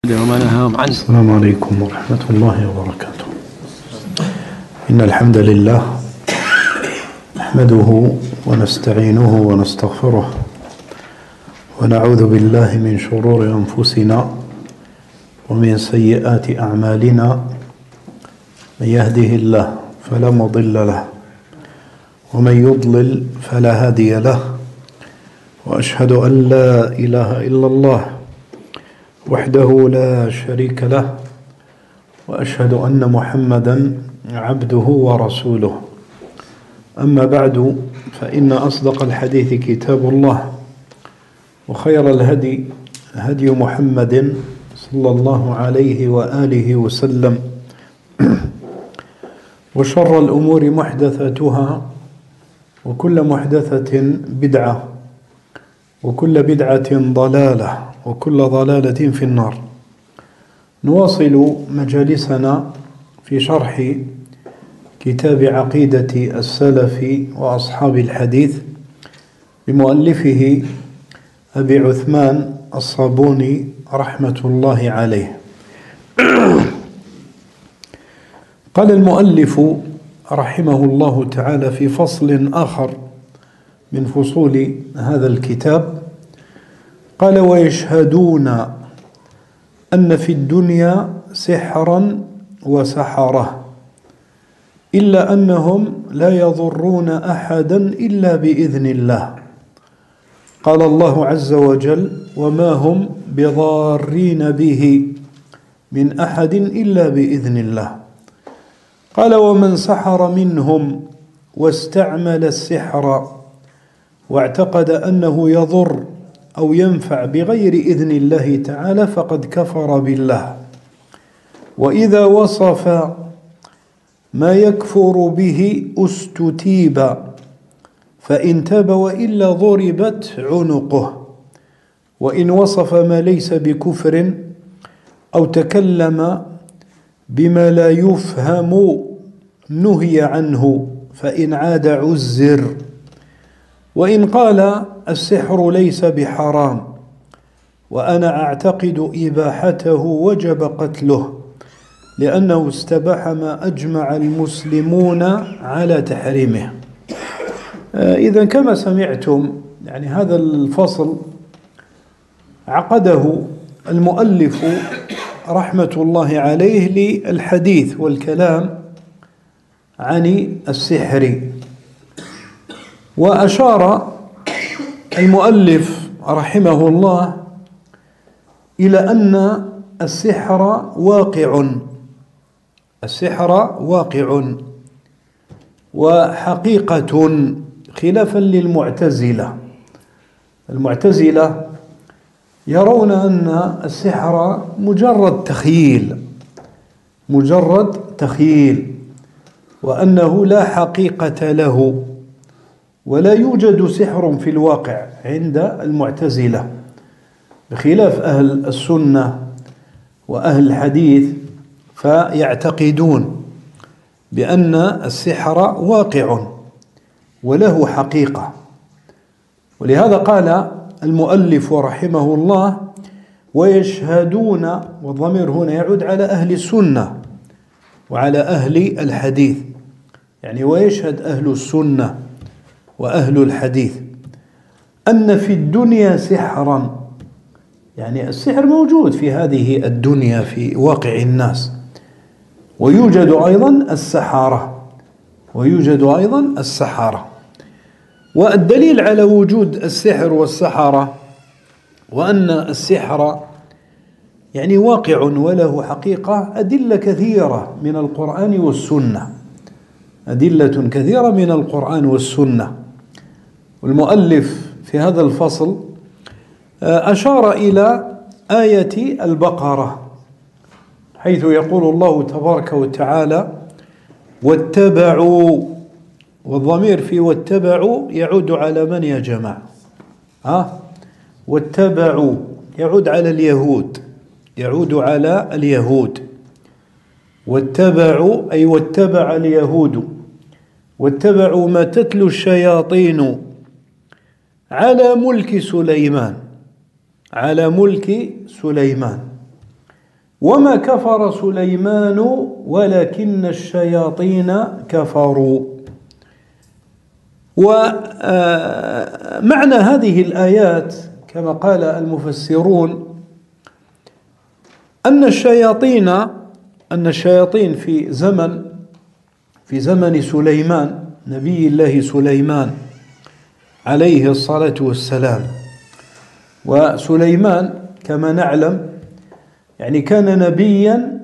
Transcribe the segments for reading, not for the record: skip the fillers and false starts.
وما نهاهم عنه. السلام عليكم ورحمة الله وبركاته. إن الحمد لله نحمده ونستعينه ونستغفره ونعوذ بالله من شرور أنفسنا ومن سيئات أعمالنا. من يهده الله فلا مضل له ومن يضلل فلا هادي له، وأشهد أن لا إله إلا الله وحده لا شريك له، وأشهد أن محمدا عبده ورسوله. أما بعد، فإن أصدق الحديث كتاب الله، وخير الهدي هدي محمد صلى الله عليه وآله وسلم، وشر الأمور محدثاتها، وكل محدثة بدعة، وكل بدعة ضلالة، وكل ضلالة في النار. نواصل مجالسنا في شرح كتاب عقيدة السلف وأصحاب الحديث بمؤلفه أبي عثمان الصابوني رحمة الله عليه. قال المؤلف رحمه الله تعالى في فصل آخر من فصول هذا الكتاب، قال: ويشهدون أن في الدنيا سحرا وسحرة، إلا أنهم لا يضرون أحدا إلا بإذن الله. قال الله عز وجل: وما هم بضارين به من أحد إلا بإذن الله. قال: ومن سحر منهم واستعمل السحر واعتقد أنه يضر أو ينفع بغير إذن الله تعالى فقد كفر بالله. وإذا وصف ما يكفر به استتيب، فإن تاب وإلا ضربت عنقه. وإن وصف ما ليس بكفر أو تكلم بما لا يفهم نهي عنه، فإن عاد عزر. وإن قال السحر ليس بحرام وأنا أعتقد إباحته وجب قتله، لأنه استباح ما أجمع المسلمون على تحريمه. إذن كما سمعتم، يعني هذا الفصل عقده المؤلف رحمة الله عليه للحديث والكلام عن السحر. وأشار المؤلف رحمه الله إلى أن السحر واقع وحقيقة، خلافا للمعتزلة. المعتزلة يرون أن السحر مجرد تخيل، وأنه لا حقيقة له، ولا يوجد سحر في الواقع عند المعتزلة، بخلاف أهل السنة وأهل الحديث، فيعتقدون بأن السحر واقع وله حقيقة. ولهذا قال المؤلف رحمه الله: ويشهدون، والضمير هنا يعود على أهل السنة وعلى أهل الحديث، يعني ويشهد أهل السنة وأهل الحديث أن في الدنيا سحرا، يعني السحر موجود في هذه الدنيا في واقع الناس، ويوجد أيضا السحرة. والدليل على وجود السحر والسحرة وأن السحر يعني واقع وله حقيقة أدلة كثيرة من القرآن والسنة. والمؤلف في هذا الفصل أشار إلى آية البقرة، حيث يقول الله تبارك وتعالى: واتبعوا، والضمير في واتبعوا يعود على من يا جماعة؟ واتبعوا يعود على اليهود. واتبعوا أي واتبع اليهود، واتبعوا ما تتلو الشياطين على ملك سليمان. وما كفر سليمان ولكن الشياطين كفروا. ومعنى هذه الآيات كما قال المفسرون أن الشياطين في زمن سليمان نبي الله سليمان عليه الصلاة والسلام. وسليمان كما نعلم يعني كان نبيا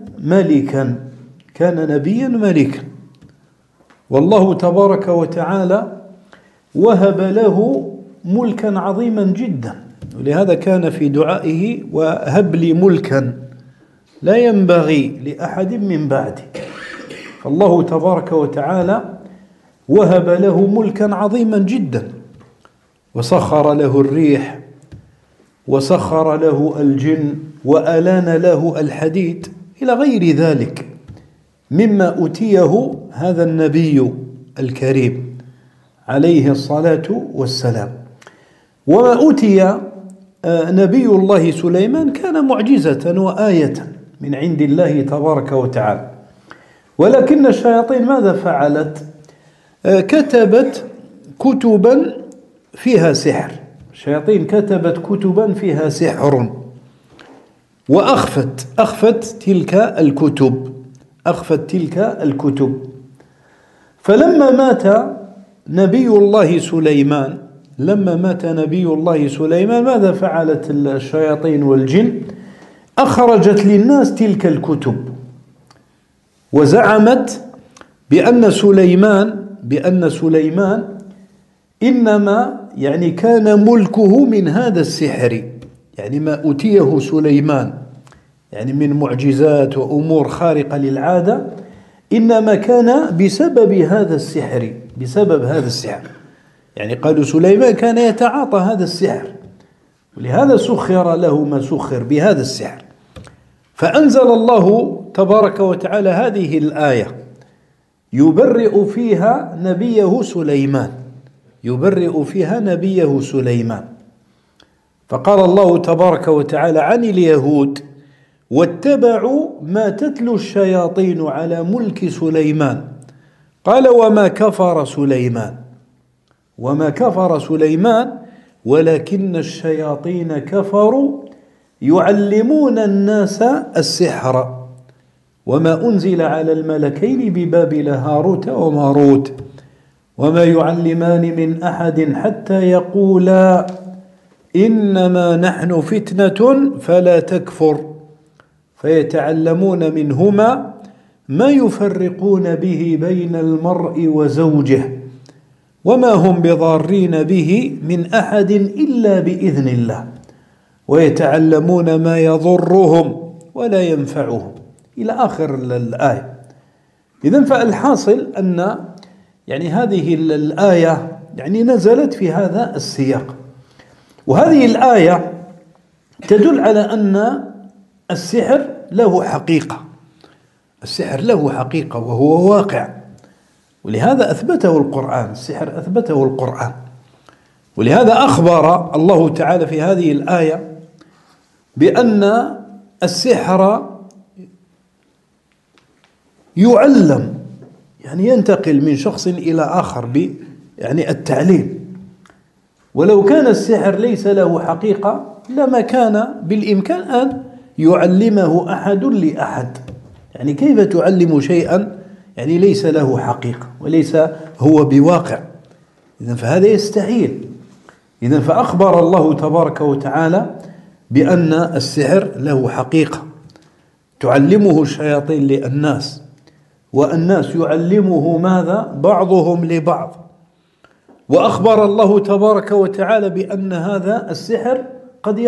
ملكا، والله تبارك وتعالى وهب له ملكا عظيما جدا، ولهذا كان في دعائه وهب لي ملكا لا ينبغي لأحد من بعدي. فالله تبارك وتعالى وهب له ملكا عظيما جدا، وسخر له الريح وسخر له الجن وألان له الحديد إلى غير ذلك مما أوتيه هذا النبي الكريم عليه الصلاة والسلام. وما أوتي نبي الله سليمان كان معجزة وآية من عند الله تبارك وتعالى. ولكن الشياطين ماذا فعلت؟ كتبت كتبا فيها سحر. الشياطين كتبت كتبا فيها سحر وأخفت تلك الكتب. فلما مات نبي الله سليمان ماذا فعلت الشياطين والجن؟ أخرجت للناس تلك الكتب، وزعمت بأن سليمان إنما يعني كان ملكه من هذا السحر، يعني ما أوتيه سليمان يعني من معجزات وأمور خارقة للعادة إنما كان بسبب هذا السحر. يعني قالوا سليمان كان يتعاطى هذا السحر، ولهذا سخر له ما سخر بهذا السحر. فأنزل الله تبارك وتعالى هذه الآية يبرئ فيها نبيه سليمان. فقال الله تبارك وتعالى عن اليهود: واتبعوا ما تتلو الشياطين على ملك سليمان. قال: وما كفر سليمان ولكن الشياطين كفروا يعلمون الناس السحر وما أنزل على الملكين ببابل هاروت وماروت وما يعلمان من أحد حتى يقولا إنما نحن فتنة فلا تكفر فيتعلمون منهما ما يفرقون به بين المرء وزوجه وما هم بضارين به من أحد إلا بإذن الله ويتعلمون ما يضرهم ولا ينفعهم إلى آخر الآية. إذن فالحاصل أن يعني هذه الآية يعني نزلت في هذا السياق، وهذه الآية تدل على أن السحر له حقيقة وهو واقع، ولهذا أثبته القرآن. السحر أثبته القرآن، ولهذا أخبر الله تعالى في هذه الآية بأن السحر يعلم، يعني ينتقل من شخص إلى آخر يعني التعليم. ولو كان السحر ليس له حقيقة لما كان بالإمكان أن يعلمه أحد لأحد. يعني كيف تعلم شيئا يعني ليس له حقيقة وليس هو بواقع؟ إذن فهذا يستحيل. إذن فأخبر الله تبارك وتعالى بأن السحر له حقيقة تعلمه الشياطين للناس، والناس يعلمه ماذا؟ بعضهم لبعض. وأخبر الله تبارك وتعالى بأن هذا السحر قد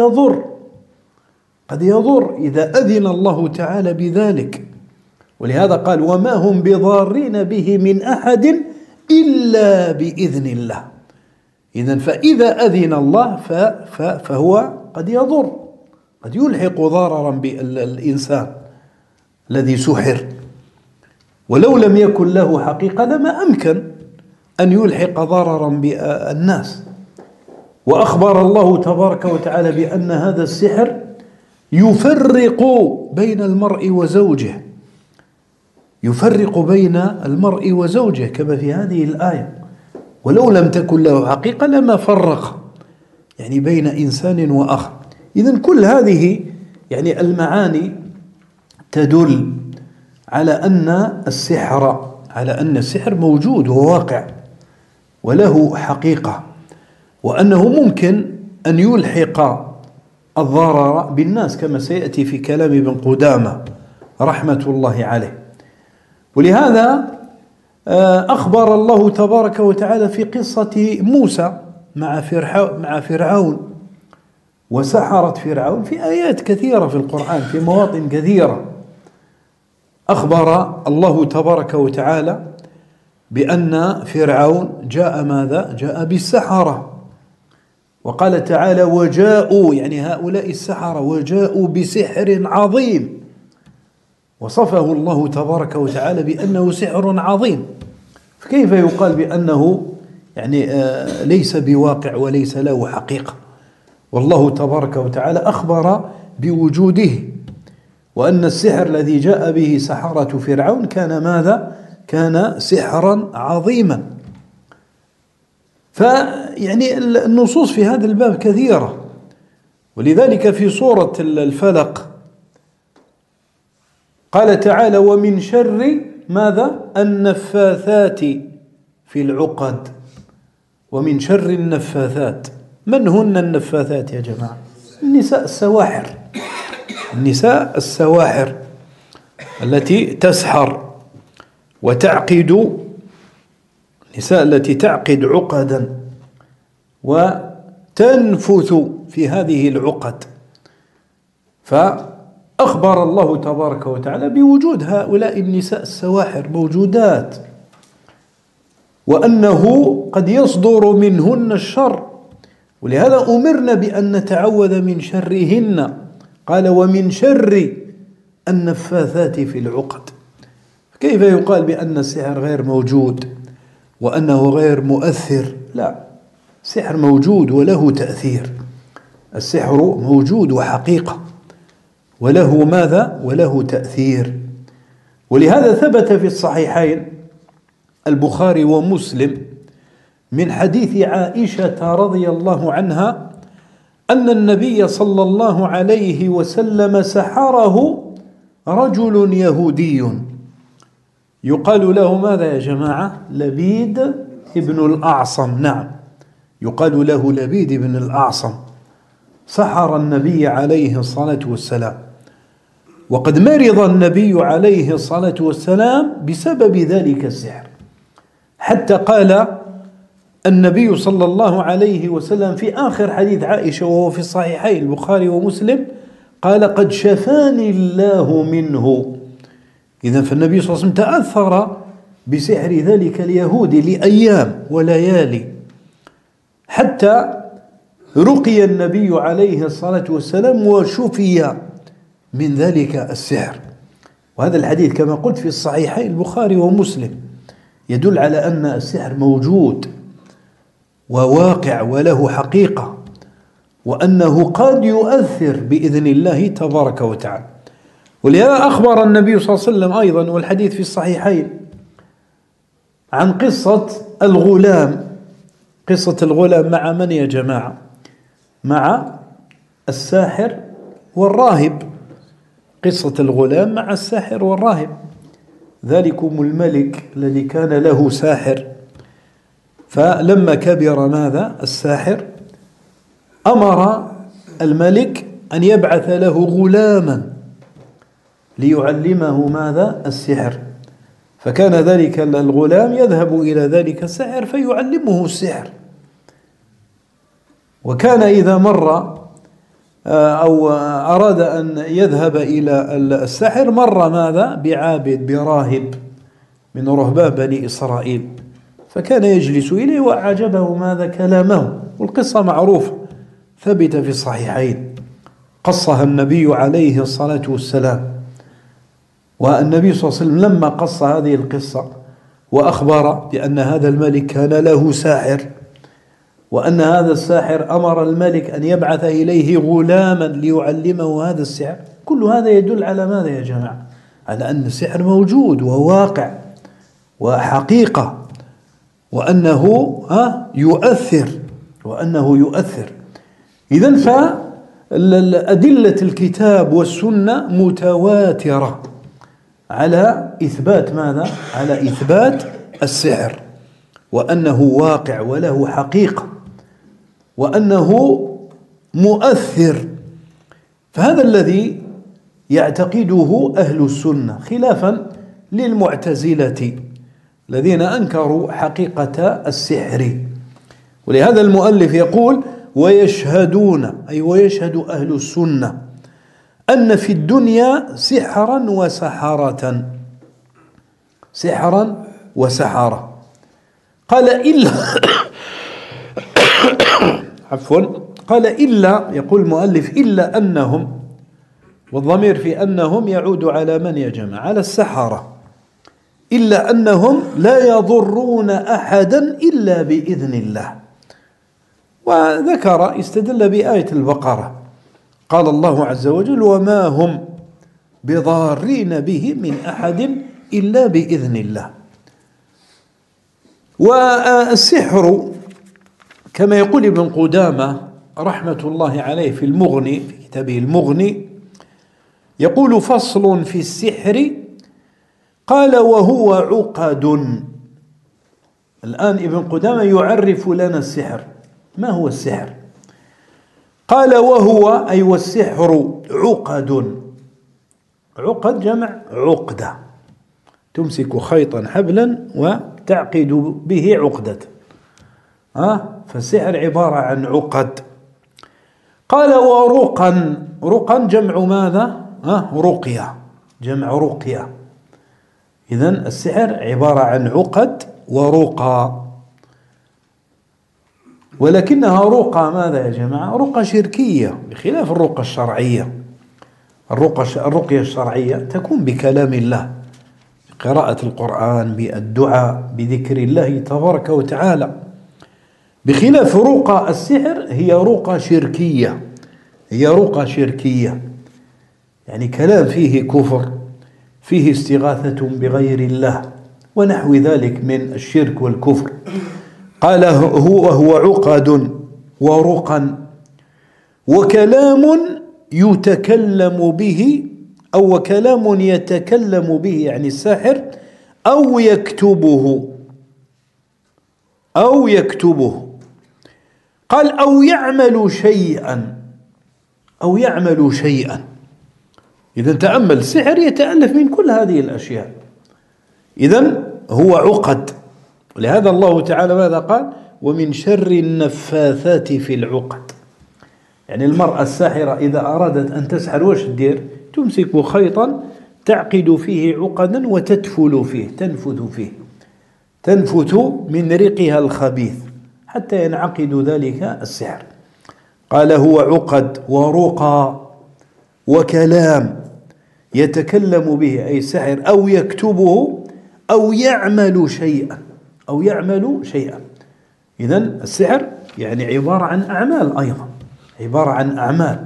يضر إذا أذن الله تعالى بذلك، ولهذا قال: وما هم بضارين به من أحد إلا بإذن الله. إذن فإذا أذن الله فهو قد يضر، قد يلحق ضررا بالإنسان الذي سحر، ولو لم يكن له حقيقة لما أمكن أن يلحق ضررا بالناس. وأخبر الله تبارك وتعالى بأن هذا السحر يفرق بين المرء وزوجه، يفرق بين المرء وزوجه كما في هذه الآية، ولو لم تكن له حقيقة لما فرق يعني بين إنسان وآخر. إذن كل هذه يعني المعاني تدل على أن السحر موجود وواقع وله حقيقة، وأنه ممكن أن يلحق الضرر بالناس كما سيأتي في كلام ابن قدامة رحمة الله عليه. ولهذا أخبر الله تبارك وتعالى في قصة موسى مع فرعون وسحرة فرعون في آيات كثيرة في القرآن في مواطن كثيرة. أخبر الله تبارك وتعالى بأن فرعون جاء ماذا؟ جاء بالسحرة، وقال تعالى وجاءوا يعني هؤلاء السحرة وجاءوا بسحر عظيم، وصفه الله تبارك وتعالى بأنه سحر عظيم، فكيف يقال بأنه يعني ليس بواقع وليس له حقيقة؟ والله تبارك وتعالى أخبر بوجوده، وأن السحر الذي جاء به سحرة فرعون كان ماذا؟ كان سحرا عظيما. فيعني النصوص في هذا الباب كثيرة، ولذلك في سورة الفلق قال تعالى ومن شر ماذا؟ النفاثات في العقد. ومن شر النفاثات، من هن النفاثات يا جماعة؟ النساء السواحر، النساء السواحر التي تسحر وتعقد، النساء التي تعقد عقدا وتنفث في هذه العقد. فأخبر الله تبارك وتعالى بوجود هؤلاء النساء السواحر موجودات، وأنه قد يصدر منهن الشر، ولهذا أمرنا بأن نتعوذ من شرهن. قال ومن شر النفاثات في العقد. كيف يقال بأن السحر غير موجود وأنه غير مؤثر؟ لا، السحر موجود وله تأثير، السحر موجود وحقيقة وله ماذا؟ وله تأثير. ولهذا ثبت في الصحيحين البخاري ومسلم من حديث عائشة رضي الله عنها أن النبي صلى الله عليه وسلم سحره رجل يهودي يقال له ماذا يا جماعة؟ لبيد ابن الأعصم. نعم، يقال له لبيد ابن الأعصم، سحر النبي عليه الصلاة والسلام، وقد مرض النبي عليه الصلاة والسلام بسبب ذلك السحر، حتى قال النبي صلى الله عليه وسلم في آخر حديث عائشة وهو في الصحيحين البخاري ومسلم قال قد شفاني الله منه. إذن فالنبي صلى الله عليه وسلم تأثر بسحر ذلك اليهودي لأيام وليالي، حتى رقي النبي عليه الصلاة والسلام وشفي من ذلك السحر. وهذا الحديث كما قلت في الصحيحين البخاري ومسلم يدل على أن السحر موجود وواقع وله حقيقة، وأنه قد يؤثر بإذن الله تبارك وتعالى. ولهذا أخبر النبي صلى الله عليه وسلم أيضا، والحديث في الصحيحين، عن قصة الغلام. قصة الغلام مع من يا جماعة؟ مع الساحر والراهب. قصة الغلام مع الساحر والراهب. ذلكم الملك الذي كان له ساحر، فلما كبر ماذا؟ الساحر أمر الملك أن يبعث له غلاما ليعلمه ماذا؟ السحر. فكان ذلك الغلام يذهب إلى ذلك الساحر فيعلمه السحر، وكان إذا مر أو أراد أن يذهب إلى الساحر مر ماذا؟ بعابد براهب من رهبان بني إسرائيل، فكان يجلس إليه وأعجبه ماذا؟ كلامه. والقصة معروفة ثبت في الصحيحين، قصها النبي عليه الصلاة والسلام. والنبي صلى الله عليه وسلم لما قص هذه القصة وأخبر بأن هذا الملك كان له ساحر، وأن هذا الساحر أمر الملك أن يبعث إليه غلاما ليعلمه هذا السحر، كل هذا يدل على ماذا يا جماعة؟ على أن السحر موجود وواقع وحقيقة، وأنه يؤثر. إذن فأدلة الكتاب والسنة متواترة على إثبات ماذا؟ على إثبات السحر، وأنه واقع وله حقيقة وأنه مؤثر. فهذا الذي يعتقده أهل السنة، خلافا للمعتزلة الذين أنكروا حقيقة السحر. ولهذا المؤلف يقول: ويشهدون، أي ويشهد أهل السنة أن في الدنيا سحرا وسحرة، سحرا وسحرة. قال إلا عفوا، قال إلا، يقول المؤلف: إلا أنهم، والضمير في أنهم يعود على من يا جماعة؟ على السحرة. إلا أنهم لا يضرون أحدا إلا بإذن الله. وذكر استدل بآية البقرة، قال الله عز وجل: وما هم بضارين به من أحد إلا بإذن الله. والسحر كما يقول ابن قدامة رحمة الله عليه في المغني، في كتابه المغني، يقول: فصل في السحر، قال: وهو عقد. الآن ابن قدامة يعرف لنا السحر، ما هو السحر؟ قال: وهو، أي والسحر، عقد. عقد جمع عقدة، تمسك خيطا حبلا وتعقد به عقدة، فالسحر عبارة عن عقد. قال: ورقا، رقا جمع ماذا؟ رقية، جمع رقية. إذن السحر عبارة عن عقد ورقى، ولكنها رقى ماذا يا جماعة؟ رقى شركية، بخلاف الرقى الشرعية. الرقية الشرعية تكون بكلام الله، بقراءة القرآن، بالدعاء، بذكر الله تبارك وتعالى، بخلاف رقى السحر هي رقى شركية، هي رقى شركية، يعني كلام فيه كفر، فيه استغاثة بغير الله ونحو ذلك من الشرك والكفر. قال: هو عقد ورقا وكلام يتكلم به، أو وكلام يتكلم به يعني الساحر، أو يكتبه، أو يكتبه. قال: أو يعمل شيئا، أو يعمل شيئا. إذا تأمل، السحر يتألف من كل هذه الأشياء. إذن هو عقد، ولهذا الله تعالى ماذا قال؟ ومن شر النفاثات في العقد. يعني المرأة الساحرة إذا أرادت أن تسحر وش تدير؟ تمسك خيطا تعقد فيه عقدا وتدفل فيه، تنفث فيه، تنفث من ريقها الخبيث حتى ينعقد ذلك السحر. قال: هو عقد ورقى وكلام يتكلم به، أي سحر، أو يكتبه، أو يعمل شيئا، أو يعمل شيئا. إذن السحر يعني عبارة عن أعمال، أيضا عبارة عن أعمال.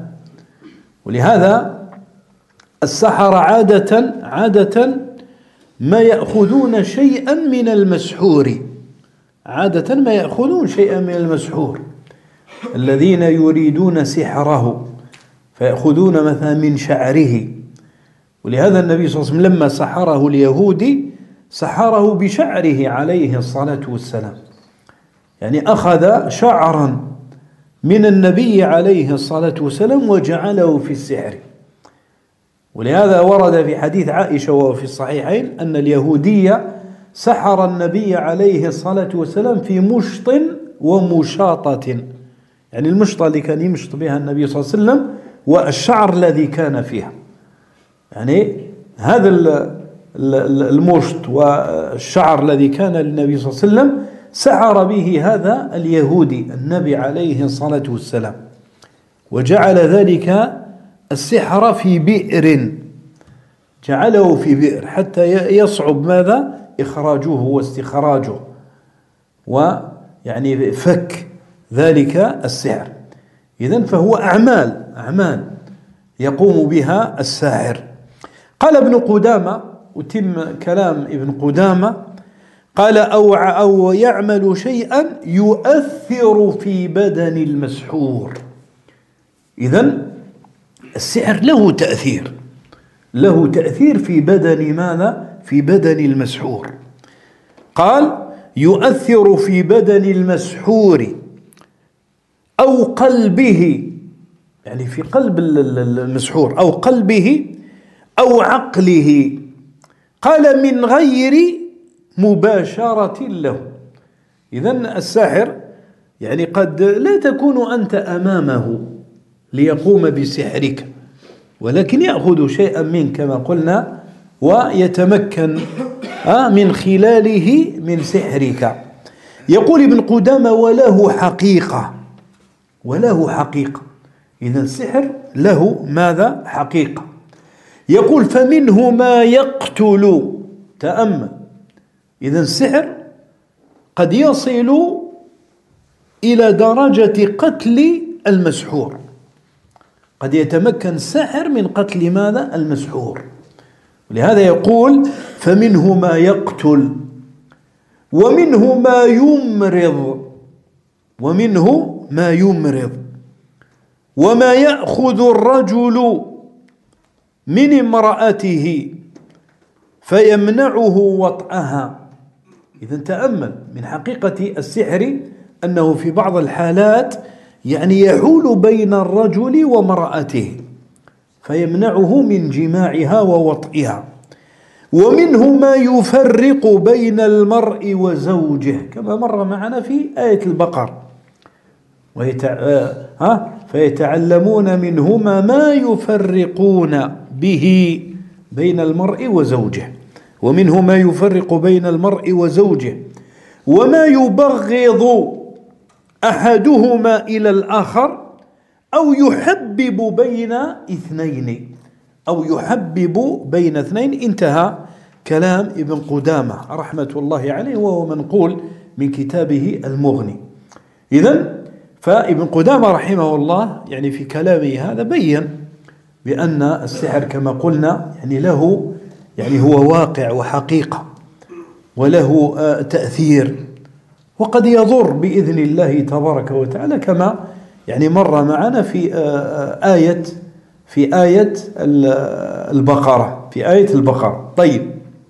ولهذا السحرة عادة ما يأخذون شيئا من المسحور، عادة ما يأخذون شيئا من المسحور، الذين يريدون سحره فيأخذون مثلا من شعره. ولهذا النبي صلى الله عليه وسلم لما سحره اليهودي سحره بشعره عليه الصلاة والسلام، يعني أخذ شعرا من النبي عليه الصلاة والسلام وجعله في السحر. ولهذا ورد في حديث عائشة وفي الصحيحين أن اليهودية سحر النبي عليه الصلاة والسلام في مشط ومشاطة، يعني المشطة اللي كان يمشط بها النبي صلى الله عليه وسلم والشعر الذي كان فيها، يعني هذا المشط والشعر الذي كان للنبي صلى الله عليه وسلم سحر به هذا اليهودي النبي عليه الصلاة والسلام، وجعل ذلك السحر في بئر، جعله في بئر حتى يصعب ماذا؟ إخراجه واستخراجه، ويعني فك ذلك السحر. إذن فهو أعمال يقوم بها الساحر. قال ابن قدامة، أتم كلام ابن قدامة، قال أو يعمل شيئا يؤثر في بدن المسحور. إذن السحر له تأثير في بدن ماذا؟ في بدن المسحور. قال يؤثر في بدن المسحور أو قلبه، يعني في قلب المسحور، أو قلبه أو عقله. قال من غير مباشرة له. إذن الساحر يعني قد لا تكون أنت أمامه ليقوم بسحرك، ولكن يأخذ شيئا منك كما قلنا ويتمكن من خلاله من سحرك. يقول ابن قدامة وله حقيقة. إذا السحر له ماذا؟ حقيقة. يقول فمنه ما يقتل. تأمل، إذا السحر قد يصل إلى درجة قتل المسحور، قد يتمكن الساحر من قتل ماذا؟ المسحور. ولهذا يقول فمنه ما يقتل ومنه ما يمرض وما يأخذ الرجل من امرأته فيمنعه وطئها. إذا تأمل من حقيقة السحر أنه في بعض الحالات يعني يحول بين الرجل وامرأته فيمنعه من جماعها ووطئها. ومنه ما يفرق بين المرء وزوجه كما مر معنا في آية البقر، فيتعلمون منهما ما يفرقون به بين المرء وزوجه. ومنه ما يفرق بين المرء وزوجه وما يبغض أحدهما إلى الآخر أو يحبب بين اثنين. انتهى كلام ابن قدامة رحمة الله عليه، وهو منقول من كتابه المغني. إذن فابن قدامة رحمه الله يعني في كلامه هذا بين بأن السحر كما قلنا يعني له يعني هو واقع وحقيقة وله تأثير، وقد يضر بإذن الله تبارك وتعالى كما يعني مر معنا في آية البقرة. طيب،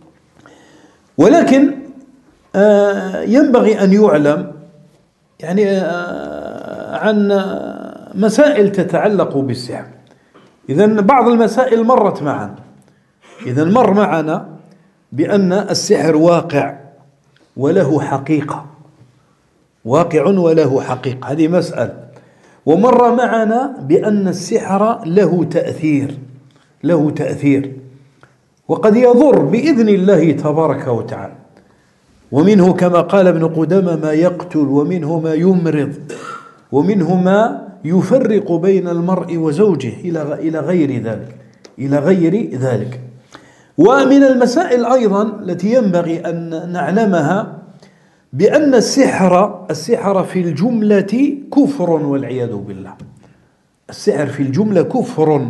ولكن ينبغي أن يعلم يعني عن مسائل تتعلق بالسحر. إذن بعض المسائل مرت معنا. إذن مر معنا بأن السحر واقع وله حقيقة، هذه مسألة. ومر معنا بأن السحر له تأثير وقد يضر بإذن الله تبارك وتعالى. ومنه كما قال ابن قدامة ما يقتل ومنه ما يمرض ومنه ما يفرق بين المرء وزوجه إلى غير ذلك. ومن المسائل أيضا التي ينبغي أن نعلمها بأن السحر في الجملة كفر والعياذ بالله. السحر في الجملة كفر.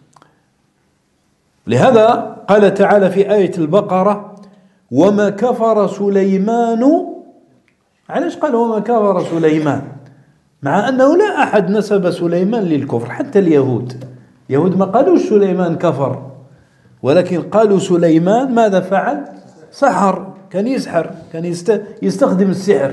لهذا قال تعالى في آية البقرة وما كفر سليمان. علاش قال وما كفر سليمان؟ مع أنه لا أحد نسب سليمان للكفر، حتى اليهود ما قالوش سليمان كفر، ولكن قالوا سليمان ماذا فعل؟ سحر، كان يسحر، كان يستخدم السحر.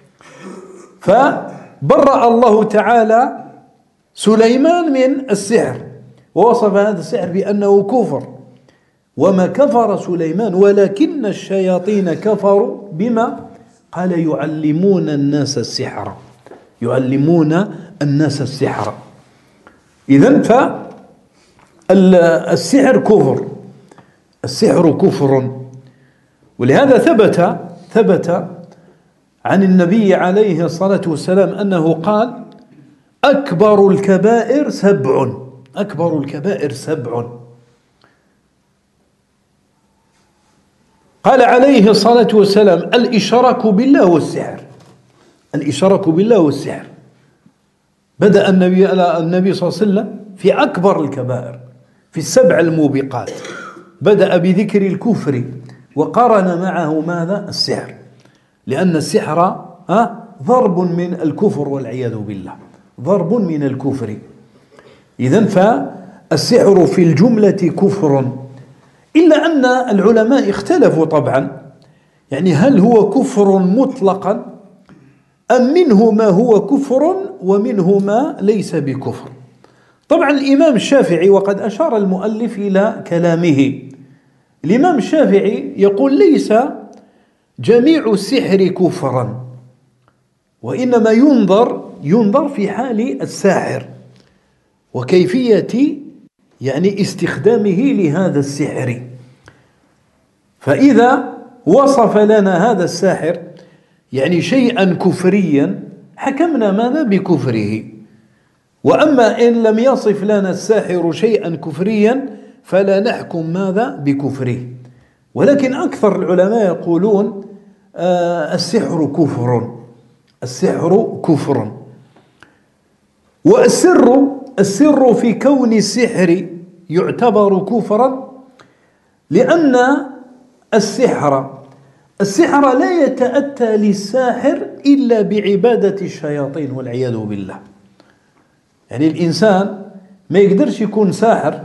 فبرأ الله تعالى سليمان من السحر ووصف هذا السحر بأنه كفر. وما كفر سليمان ولكن الشياطين كفروا بما قال يعلمون الناس السحر. إذن فالسحر كفر. ولهذا ثبت عن النبي عليه الصلاة والسلام أنه قال أكبر الكبائر سبع. قال عليه الصلاة والسلام الإشراك بالله والسحر. بدأ النبي صلى الله عليه وسلم في أكبر الكبائر، في السبع الموبقات، بدأ بذكر الكفر وقارن معه ماذا؟ السحر، لأن السحر ضرب من الكفر والعياذ بالله، ضرب من الكفر. إذن فالسحر في الجملة كفر، إلا أن العلماء اختلفوا طبعا، يعني هل هو كفر مطلقا أم منه ما هو كفر ومنه ما ليس بكفر. طبعا الإمام الشافعي، وقد أشار المؤلف إلى كلامه، الإمام الشافعي يقول ليس جميع السحر كفرا، وإنما ينظر في حال الساحر وكيفية يعني استخدامه لهذا السحر. فإذا وصف لنا هذا الساحر يعني شيئا كفريا حكمنا ماذا؟ بكفره. وأما إن لم يصف لنا الساحر شيئا كفريا فلا نحكم ماذا؟ بكفره. ولكن أكثر العلماء يقولون السحر كفر، السحر كفر. والسر في كون السحر يعتبر كفرا لأن السحر لا يتأتى للساحر إلا بعبادة الشياطين والعياذ بالله. يعني الإنسان ما يقدرش يكون ساحر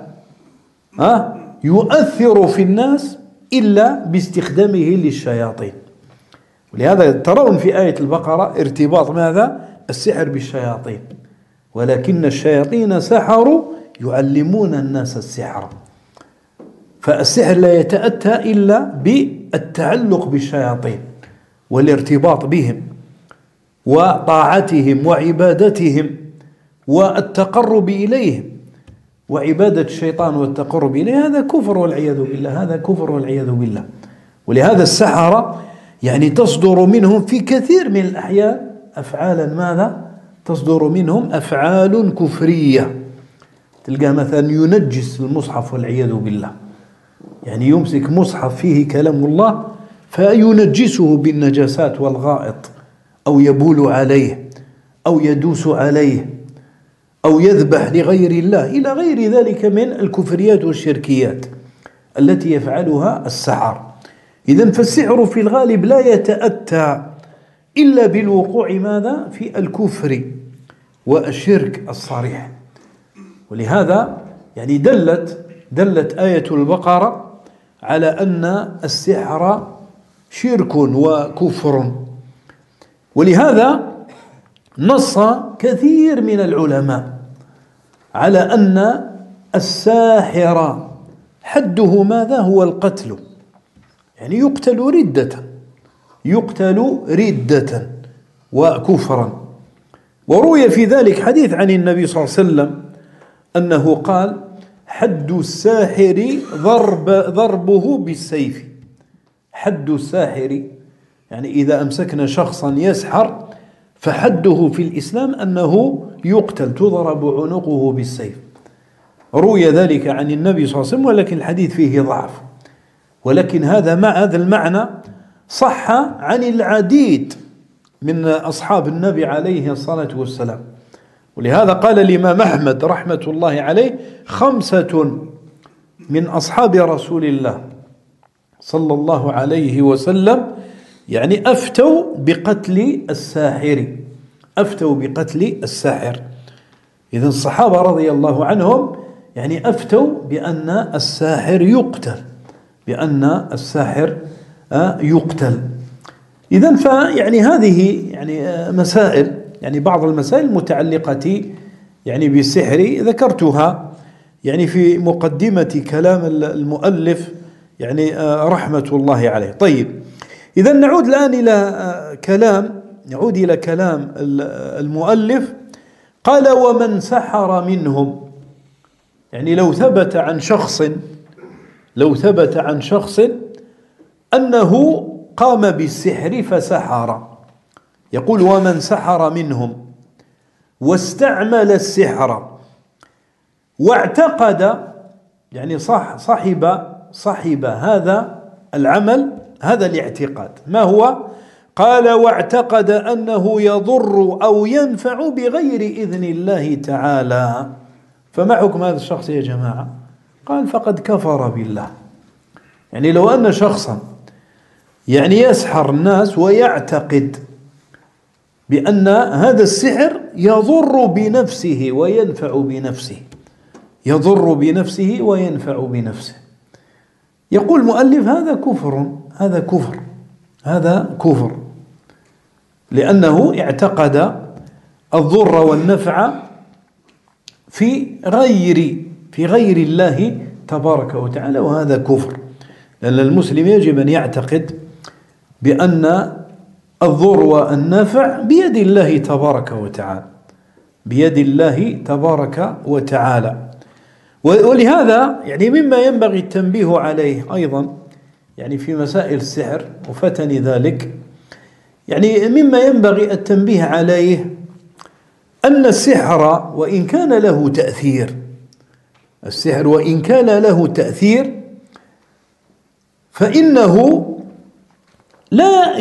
يؤثر في الناس إلا باستخدامه للشياطين. ولهذا ترون في آية البقرة ارتباط ماذا؟ السحر بالشياطين، ولكن الشياطين سحروا يعلمون الناس السحر. فالسحر لا يتأتى إلا بالتعلق بالشياطين والارتباط بهم وطاعتهم وعبادتهم والتقرب إليهم. وعبادة الشيطان والتقرب إليه هذا كفر والعياذ بالله، هذا كفر والعياذ بالله. ولهذا السحرة يعني تصدر منهم في كثير من الأحيان أفعالا ماذا؟ تصدر منهم أفعال كفرية. تلقى مثلا ينجس المصحف والعياذ بالله، يعني يمسك مصحف فيه كلام الله فينجسه بالنجاسات والغائط، أو يبول عليه أو يدوس عليه أو يذبح لغير الله إلى غير ذلك من الكفريات والشركيات التي يفعلها السحر. إذن فالسحر في الغالب لا يتأتى إلا بالوقوع ماذا؟ في الكفر والشرك الصريح. ولهذا يعني دلت آية البقرة على أن السحر شرك وكفر. ولهذا نص كثير من العلماء على أن الساحر حده ماذا؟ هو القتل، يعني يقتل ردة وكفرا. وروي في ذلك حديث عن النبي صلى الله عليه وسلم أنه قال: حد الساحر ضربه بالسيف. حد الساحر يعني إذا أمسكنا شخصا يسحر فحده في الإسلام أنه يقتل، تضرب عنقه بالسيف. روي ذلك عن النبي صلى الله عليه وسلم، ولكن الحديث فيه ضعف. ولكن هذا المعنى صح عن العديد من أصحاب النبي عليه الصلاة والسلام. ولهذا قال الإمام أحمد رحمة الله عليه: 5 من أصحاب رسول الله صلى الله عليه وسلم يعني أفتوا بقتل الساحر. إذن الصحابة رضي الله عنهم يعني أفتوا بأن الساحر يقتل. إذن فيعني هذه يعني مسائل، يعني بعض المسائل المتعلقة يعني بالسحر ذكرتها يعني في مقدمة كلام المؤلف يعني رحمة الله عليه. طيب، إذن نعود الآن إلى كلام المؤلف. قال: ومن سحر منهم، يعني لو ثبت عن شخص أنه قام بالسحر فسحر، يقول: ومن سحر منهم واستعمل السحر واعتقد، يعني صحب هذا العمل، هذا الاعتقاد. ما هو؟ قال واعتقد أنه يضر أو ينفع بغير إذن الله تعالى، فما حكم هذا الشخص يا جماعة؟ قال فقد كفر بالله. يعني لو أن شخصا يعني يسحر الناس ويعتقد بأن هذا السحر يضر بنفسه وينفع بنفسه، يضر بنفسه وينفع بنفسه، يقول المؤلف هذا كفر، هذا كفر، هذا كفر، لأنه اعتقد الضر والنفع في غير الله تبارك وتعالى، وهذا كفر. لأن المسلم يجب أن يعتقد بأن الضر والنفع بيد الله تبارك وتعالى، بيد الله تبارك وتعالى. ولهذا يعني مما ينبغي التنبيه عليه أيضا يعني في مسائل السحر، وفتني ذلك، يعني مما ينبغي التنبيه عليه أن السحر وإن كان له تأثير، السحر وإن كان له تأثير فإنه لا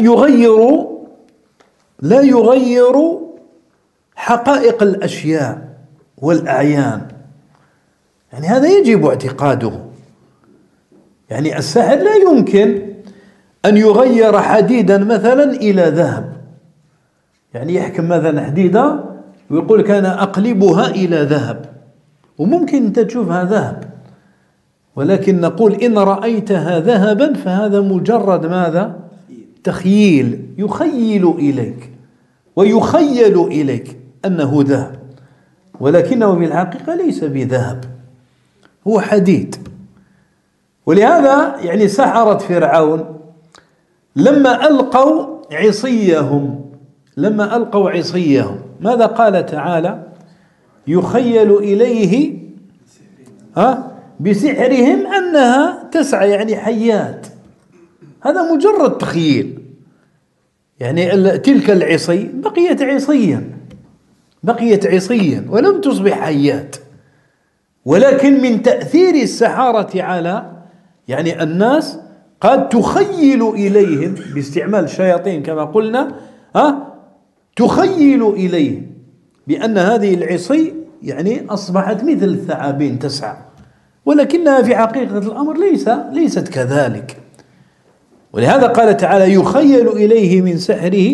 يغير حقائق الأشياء والأعيان. يعني هذا يجب اعتقاده. يعني السحر لا يمكن أن يغير حديدا مثلا إلى ذهب، يعني يحكم مثلا حديدة ويقول لك أنا أقلبها إلى ذهب، وممكن أنت تشوفها ذهب، ولكن نقول إن رأيتها ذهبا فهذا مجرد ماذا؟ تخييل، يخيل إليك ويخيل إليك أنه ذهب، ولكنه في الحقيقة ليس بذهب، هو حديد. ولهذا يعني سحرة فرعون لما ألقوا عصيهم ماذا قال تعالى؟ يخيل إليه بسحرهم أنها تسعى، يعني حيات. هذا مجرد تخيل، يعني تلك العصي بقيت عصيا ولم تصبح حيات، ولكن من تأثير السحارة على يعني الناس قد تخيل إليهم باستعمال الشياطين كما قلنا، تخيل إليهم بأن هذه العصي يعني أصبحت مثل الثعابين تسعى، ولكنها في حقيقة الأمر ليست كذلك. ولهذا قال تعالى يخيل إليه من سحره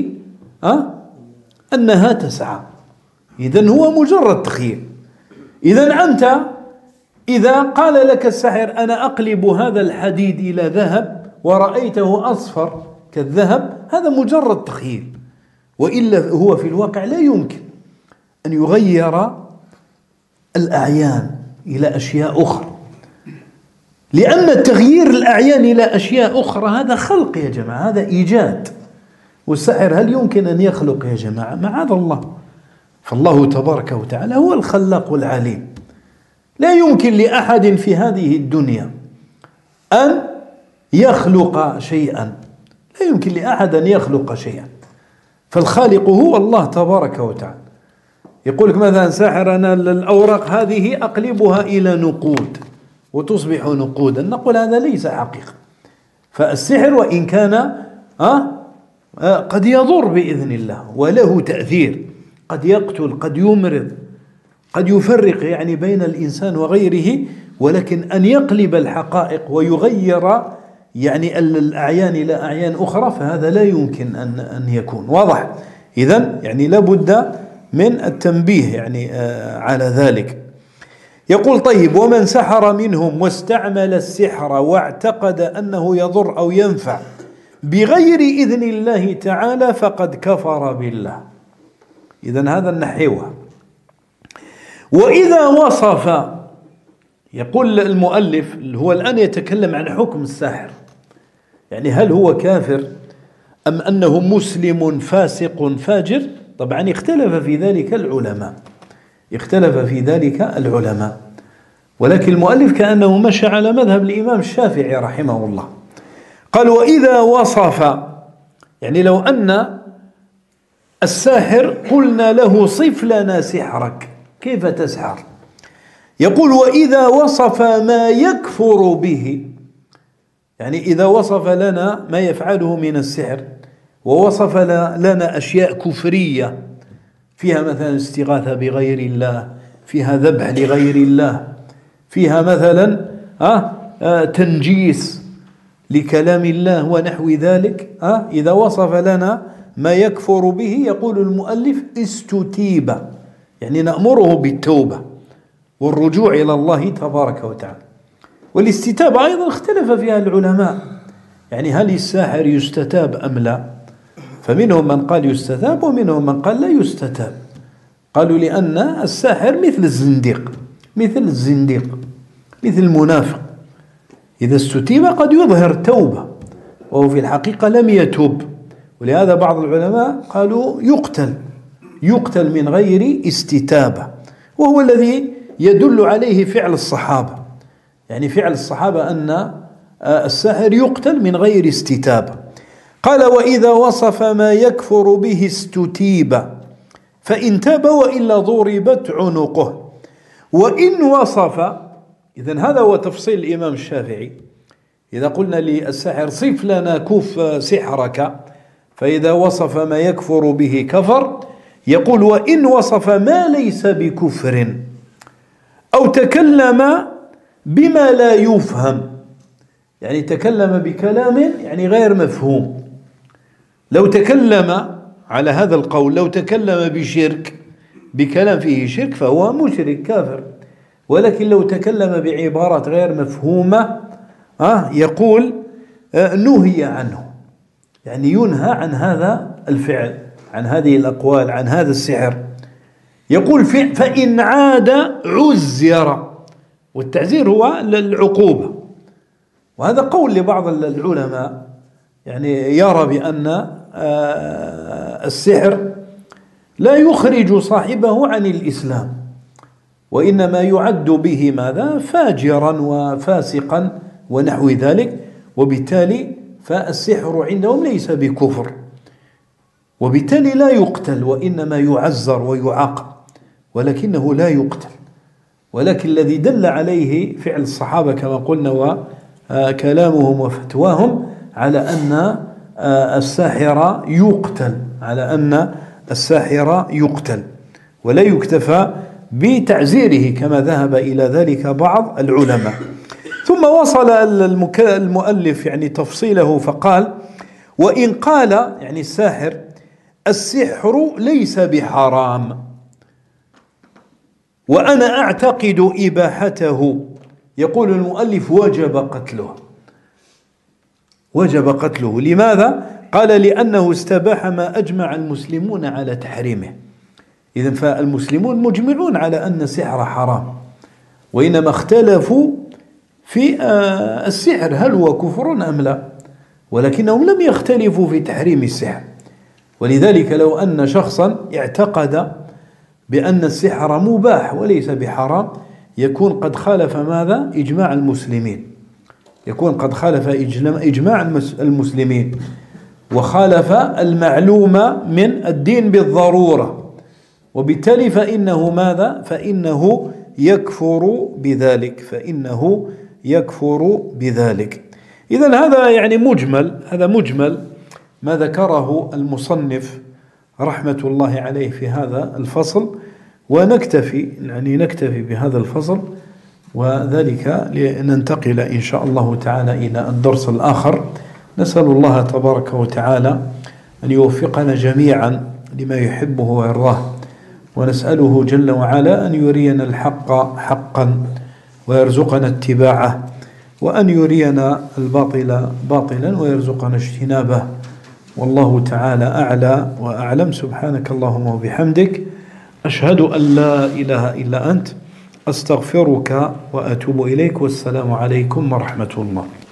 أنها تسعى. إذن هو مجرد تخيل. إذن أنت إذا قال لك الساحر أنا أقلب هذا الحديد إلى ذهب ورأيته أصفر كالذهب، هذا مجرد تخيل، وإلا هو في الواقع لا يمكن أن يغير الأعيان إلى أشياء أخرى، لأن تغيير الأعيان إلى أشياء أخرى هذا خلق يا جماعة، هذا إيجاد. والسحر هل يمكن أن يخلق يا جماعة؟ معاذ الله. فالله تبارك وتعالى هو الخلاق العليم، لا يمكن لأحد في هذه الدنيا أن يخلق شيئا، لا يمكن لأحد أن يخلق شيئا، فالخالق هو الله تبارك وتعالى. يقول لك مثلا ساحر أنا الأوراق هذه أقلبها إلى نقود وتصبح نقودا، نقول هذا ليس حقيقة. فالسحر وإن كان قد يضر بإذن الله وله تأثير، قد يقتل، قد يمرض، قد يفرق يعني بين الإنسان وغيره، ولكن أن يقلب الحقائق ويغير يعني الأعيان إلى أعيان أخرى فهذا لا يمكن أن يكون واضح. إذن يعني لابد من التنبيه يعني على ذلك. يقول طيب ومن سحر منهم واستعمل السحر واعتقد أنه يضر أو ينفع بغير إذن الله تعالى فقد كفر بالله. إذن هذا النحوه. وإذا وصف، يقول المؤلف هو الآن يتكلم عن حكم الساحر، يعني هل هو كافر أم أنه مسلم فاسق فاجر؟ طبعا اختلف في ذلك العلماء، ولكن المؤلف كأنه مشى على مذهب الإمام الشافعي رحمه الله. قال وإذا وصف، يعني لو أن الساحر قلنا له صف لنا سحرك كيف تسحر، يقول وإذا وصف ما يكفر به، يعني إذا وصف لنا ما يفعله من السحر ووصف لنا أشياء كفرية فيها مثلا استغاثة بغير الله، فيها ذبح لغير الله، فيها مثلا تنجيس لكلام الله ونحو ذلك، إذا وصف لنا ما يكفر به يقول المؤلف استتيب، يعني نأمره بالتوبة والرجوع إلى الله تبارك وتعالى. والاستتابة أيضا اختلف فيها العلماء، يعني هل الساحر يستتاب أم لا؟ فمنهم من قال يستتاب ومنهم من قال لا يستتاب. قالوا لأن الساحر مثل الزنديق، مثل المنافق، إذا استتيب قد يظهر التوبة وهو في الحقيقة لم يتوب، ولهذا بعض العلماء قالوا يقتل من غير استتابة، وهو الذي يدل عليه فعل الصحابة، يعني فعل الصحابة أن الساحر يقتل من غير استتابة. قال وإذا وصف ما يكفر به استتيب فإن تاب وإلا ضربت عنقه. وإن وصف، إذن هذا هو تفصيل الإمام الشافعي، إذا قلنا للساحر صف لنا كف سحرك، فإذا وصف ما يكفر به كفر، يقول وإن وصف ما ليس بكفر أو تكلم بما لا يفهم، يعني تكلم بكلام يعني غير مفهوم. لو تكلم على هذا القول، لو تكلم بكلام فيه شرك فهو مشرك كافر، ولكن لو تكلم بعبارات غير مفهومة يقول نهي عنه، يعني ينهى عن هذا الفعل، عن هذه الأقوال، عن هذا السحر. يقول فإن عاد عزر، والتعزير هو العقوبة. وهذا قول لبعض العلماء، يعني يرى بأن السحر لا يخرج صاحبه عن الإسلام، وإنما يعد به ماذا؟ فاجرا وفاسقا ونحو ذلك، وبالتالي فالسحر عندهم ليس بكفر، وبالتالي لا يقتل وإنما يعزر ويعاقب، ولكنه لا يقتل. ولكن الذي دل عليه فعل الصحابة كما قلنا وكلامهم وفتواهم على أن الساحر يقتل، ولا يكتفى بتعزيره كما ذهب إلى ذلك بعض العلماء. ثم وصل المؤلف يعني تفصيله فقال وإن قال، يعني الساحر السحر ليس بحرام وأنا أعتقد إباحته، يقول المؤلف وجب قتله. لماذا؟ قال لأنه استباح ما أجمع المسلمون على تحريمه. إذن فالمسلمون مجمعون على أن السحر حرام، وإنما اختلفوا في السحر هل هو كفر أم لا، ولكنهم لم يختلفوا في تحريم السحر. ولذلك لو أن شخصا اعتقد بأن السحر مباح وليس بحرام، يكون قد خالف ماذا؟ إجماع المسلمين، يكون قد خالف إجماع المسلمين، وخالف المعلومة من الدين بالضرورة، وبالتالي فإنه ماذا؟ فإنه يكفر بذلك. إذن هذا يعني مجمل ما ذكره المصنف رحمة الله عليه في هذا الفصل، ونكتفي بهذا الفصل، وذلك لننتقل إن شاء الله تعالى إلى الدرس الآخر. نسأل الله تبارك وتعالى أن يوفقنا جميعا لما يحبه ويرضاه، ونسأله جل وعلا أن يرينا الحق حقا ويرزقنا اتباعه، وأن يرينا الباطل باطلا ويرزقنا اجتنابه. والله تعالى أعلى وأعلم. سبحانك اللهم وبحمدك، أشهد أن لا إله إلا أنت، أستغفرك وأتوب إليك، والسلام عليكم ورحمة الله.